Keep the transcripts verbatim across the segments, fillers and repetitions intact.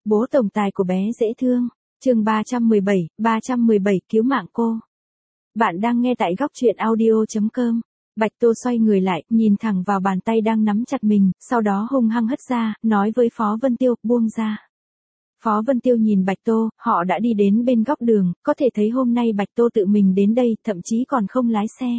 Bố tổng tài của bé dễ thương. Chương ba trăm mười bảy, ba trăm mười bảy cứu mạng cô. Bạn đang nghe tại góc truyện audio chấm com. Bạch Tô xoay người lại, nhìn thẳng vào bàn tay đang nắm chặt mình, sau đó hung hăng hất ra, nói với Phó Vân Tiêu, buông ra. Phó Vân Tiêu nhìn Bạch Tô, họ đã đi đến bên góc đường, có thể thấy hôm nay Bạch Tô tự mình đến đây, thậm chí còn không lái xe.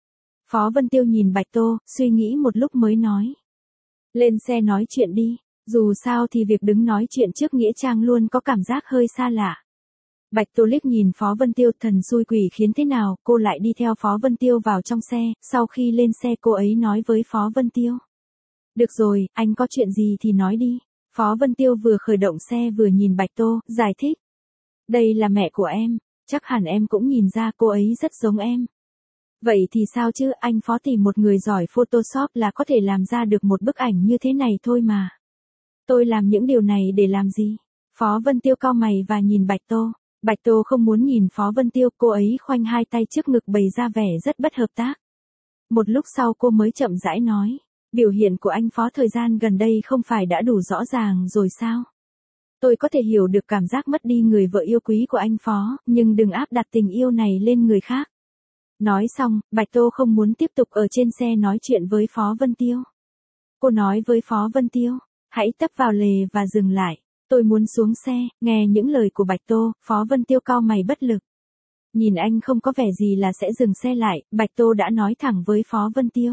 Phó Vân Tiêu nhìn Bạch Tô, suy nghĩ một lúc mới nói. Lên xe nói chuyện đi, dù sao thì việc đứng nói chuyện trước nghĩa trang luôn có cảm giác hơi xa lạ. Bạch Tô liếc nhìn Phó Vân Tiêu, thần xui quỷ khiến thế nào, cô lại đi theo Phó Vân Tiêu vào trong xe, sau khi lên xe cô ấy nói với Phó Vân Tiêu. Được rồi, anh có chuyện gì thì nói đi. Phó Vân Tiêu vừa khởi động xe vừa nhìn Bạch Tô, giải thích. Đây là mẹ của em, chắc hẳn em cũng nhìn ra cô ấy rất giống em. Vậy thì sao chứ, anh Phó tìm một người giỏi Photoshop là có thể làm ra được một bức ảnh như thế này thôi mà. Tôi làm những điều này để làm gì? Phó Vân Tiêu cau mày và nhìn Bạch Tô. Bạch Tô không muốn nhìn Phó Vân Tiêu, cô ấy khoanh hai tay trước ngực bày ra vẻ rất bất hợp tác. Một lúc sau cô mới chậm rãi nói, biểu hiện của anh Phó thời gian gần đây không phải đã đủ rõ ràng rồi sao? Tôi có thể hiểu được cảm giác mất đi người vợ yêu quý của anh Phó, nhưng đừng áp đặt tình yêu này lên người khác. Nói xong, Bạch Tô không muốn tiếp tục ở trên xe nói chuyện với Phó Vân Tiêu. Cô nói với Phó Vân Tiêu, hãy tấp vào lề và dừng lại. Tôi muốn xuống xe, nghe những lời của Bạch Tô, Phó Vân Tiêu cau mày bất lực. Nhìn anh không có vẻ gì là sẽ dừng xe lại, Bạch Tô đã nói thẳng với Phó Vân Tiêu.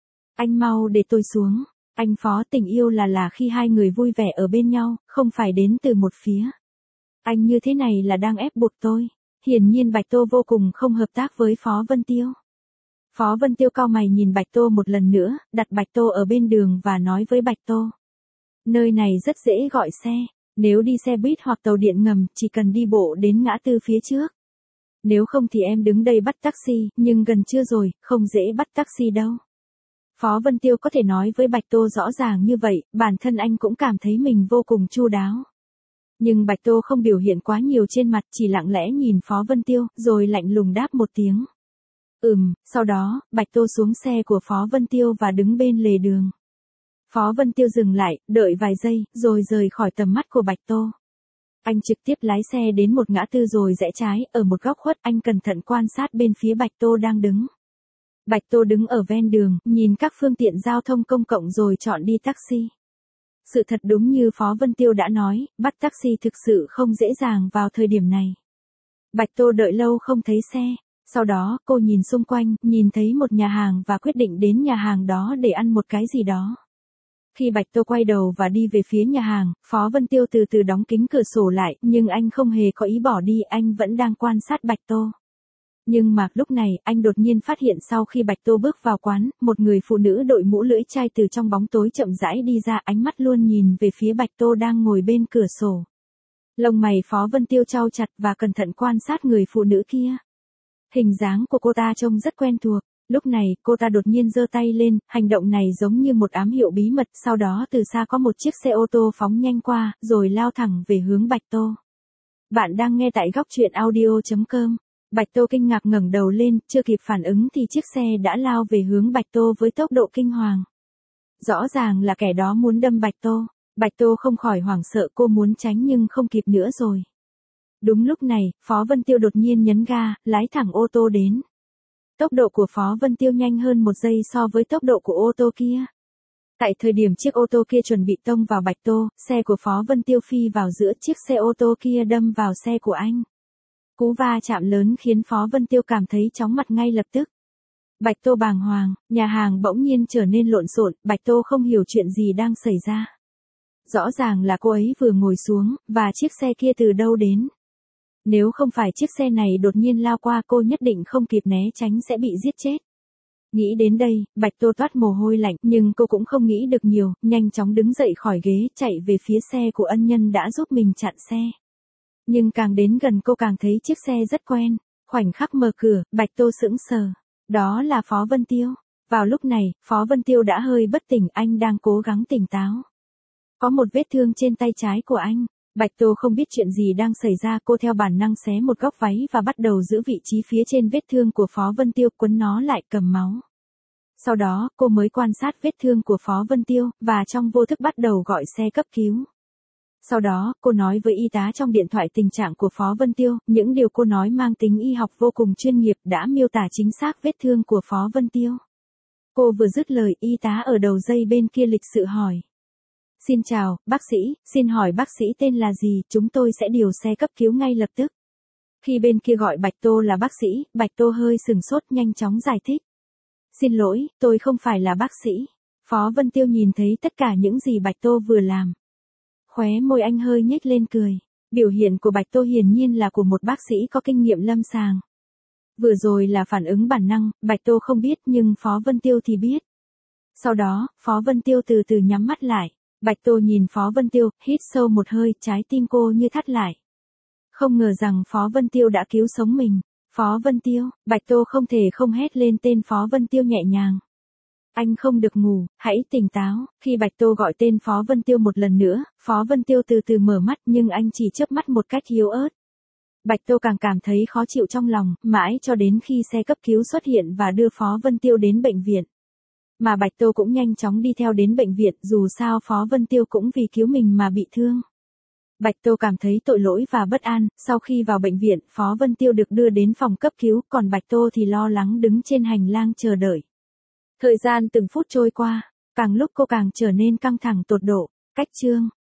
Anh mau để tôi xuống, anh Phó tình yêu là là khi hai người vui vẻ ở bên nhau, không phải đến từ một phía. Anh như thế này là đang ép buộc tôi. Hiển nhiên Bạch Tô vô cùng không hợp tác với Phó Vân Tiêu. Phó Vân Tiêu cau mày nhìn Bạch Tô một lần nữa, đặt Bạch Tô ở bên đường và nói với Bạch Tô. Nơi này rất dễ gọi xe, nếu đi xe buýt hoặc tàu điện ngầm, chỉ cần đi bộ đến ngã tư phía trước. Nếu không thì em đứng đây bắt taxi, nhưng gần trưa rồi, không dễ bắt taxi đâu. Phó Vân Tiêu có thể nói với Bạch Tô rõ ràng như vậy, bản thân anh cũng cảm thấy mình vô cùng chu đáo. Nhưng Bạch Tô không biểu hiện quá nhiều trên mặt, chỉ lặng lẽ nhìn Phó Vân Tiêu, rồi lạnh lùng đáp một tiếng. Ừm, sau đó, Bạch Tô xuống xe của Phó Vân Tiêu và đứng bên lề đường. Phó Vân Tiêu dừng lại, đợi vài giây, rồi rời khỏi tầm mắt của Bạch Tô. Anh trực tiếp lái xe đến một ngã tư rồi rẽ trái, ở một góc khuất anh cẩn thận quan sát bên phía Bạch Tô đang đứng. Bạch Tô đứng ở ven đường, nhìn các phương tiện giao thông công cộng rồi chọn đi taxi. Sự thật đúng như Phó Vân Tiêu đã nói, bắt taxi thực sự không dễ dàng vào thời điểm này. Bạch Tô đợi lâu không thấy xe, sau đó cô nhìn xung quanh, nhìn thấy một nhà hàng và quyết định đến nhà hàng đó để ăn một cái gì đó. Khi Bạch Tô quay đầu và đi về phía nhà hàng, Phó Vân Tiêu từ từ đóng kính cửa sổ lại, nhưng anh không hề có ý bỏ đi, anh vẫn đang quan sát Bạch Tô. Nhưng mà lúc này, anh đột nhiên phát hiện sau khi Bạch Tô bước vào quán, một người phụ nữ đội mũ lưỡi chai từ trong bóng tối chậm rãi đi ra, ánh mắt luôn nhìn về phía Bạch Tô đang ngồi bên cửa sổ. Lông mày Phó Vân Tiêu chau chặt và cẩn thận quan sát người phụ nữ kia. Hình dáng của cô ta trông rất quen thuộc. Lúc này, cô ta đột nhiên giơ tay lên, hành động này giống như một ám hiệu bí mật, sau đó từ xa có một chiếc xe ô tô phóng nhanh qua, rồi lao thẳng về hướng Bạch Tô. Bạn đang nghe tại góc truyện audio chấm com. Bạch Tô kinh ngạc ngẩng đầu lên, chưa kịp phản ứng thì chiếc xe đã lao về hướng Bạch Tô với tốc độ kinh hoàng. Rõ ràng là kẻ đó muốn đâm Bạch Tô. Bạch Tô không khỏi hoảng sợ, cô muốn tránh nhưng không kịp nữa rồi. Đúng lúc này, Phó Vân Tiêu đột nhiên nhấn ga, lái thẳng ô tô đến. Tốc độ của Phó Vân Tiêu nhanh hơn một giây so với tốc độ của ô tô kia. Tại thời điểm chiếc ô tô kia chuẩn bị tông vào Bạch Tô, xe của Phó Vân Tiêu phi vào giữa chiếc xe ô tô kia đâm vào xe của anh. Cú va chạm lớn khiến Phó Vân Tiêu cảm thấy chóng mặt ngay lập tức. Bạch Tô bàng hoàng, nhà hàng bỗng nhiên trở nên lộn xộn, Bạch Tô không hiểu chuyện gì đang xảy ra. Rõ ràng là cô ấy vừa ngồi xuống, và chiếc xe kia từ đâu đến. Nếu không phải chiếc xe này đột nhiên lao qua cô nhất định không kịp né tránh sẽ bị giết chết. Nghĩ đến đây, Bạch Tô toát mồ hôi lạnh, nhưng cô cũng không nghĩ được nhiều, nhanh chóng đứng dậy khỏi ghế, chạy về phía xe của ân nhân đã giúp mình chặn xe. Nhưng càng đến gần cô càng thấy chiếc xe rất quen. Khoảnh khắc mở cửa, Bạch Tô sững sờ. Đó là Phó Vân Tiêu. Vào lúc này, Phó Vân Tiêu đã hơi bất tỉnh, anh đang cố gắng tỉnh táo. Có một vết thương trên tay trái của anh. Bạch Tô không biết chuyện gì đang xảy ra, cô theo bản năng xé một góc váy và bắt đầu giữ vị trí phía trên vết thương của Phó Vân Tiêu, quấn nó lại cầm máu. Sau đó, cô mới quan sát vết thương của Phó Vân Tiêu, và trong vô thức bắt đầu gọi xe cấp cứu. Sau đó, cô nói với y tá trong điện thoại tình trạng của Phó Vân Tiêu, những điều cô nói mang tính y học vô cùng chuyên nghiệp đã miêu tả chính xác vết thương của Phó Vân Tiêu. Cô vừa dứt lời, y tá ở đầu dây bên kia lịch sự hỏi. Xin chào, bác sĩ, xin hỏi bác sĩ tên là gì, chúng tôi sẽ điều xe cấp cứu ngay lập tức. Khi bên kia gọi Bạch Tô là bác sĩ, Bạch Tô hơi sừng sốt nhanh chóng giải thích. Xin lỗi, tôi không phải là bác sĩ. Phó Vân Tiêu nhìn thấy tất cả những gì Bạch Tô vừa làm. Khóe môi anh hơi nhếch lên cười. Biểu hiện của Bạch Tô hiển nhiên là của một bác sĩ có kinh nghiệm lâm sàng. Vừa rồi là phản ứng bản năng, Bạch Tô không biết nhưng Phó Vân Tiêu thì biết. Sau đó, Phó Vân Tiêu từ từ nhắm mắt lại. Bạch Tô nhìn Phó Vân Tiêu, hít sâu một hơi, trái tim cô như thắt lại. Không ngờ rằng Phó Vân Tiêu đã cứu sống mình. Phó Vân Tiêu, Bạch Tô không thể không hét lên tên Phó Vân Tiêu nhẹ nhàng. Anh không được ngủ, hãy tỉnh táo. Khi Bạch Tô gọi tên Phó Vân Tiêu một lần nữa, Phó Vân Tiêu từ từ mở mắt nhưng anh chỉ chớp mắt một cách yếu ớt. Bạch Tô càng cảm thấy khó chịu trong lòng, mãi cho đến khi xe cấp cứu xuất hiện và đưa Phó Vân Tiêu đến bệnh viện. Mà Bạch Tô cũng nhanh chóng đi theo đến bệnh viện, dù sao Phó Vân Tiêu cũng vì cứu mình mà bị thương. Bạch Tô cảm thấy tội lỗi và bất an, sau khi vào bệnh viện, Phó Vân Tiêu được đưa đến phòng cấp cứu, còn Bạch Tô thì lo lắng đứng trên hành lang chờ đợi. Thời gian từng phút trôi qua, càng lúc cô càng trở nên căng thẳng tột độ. Cách chương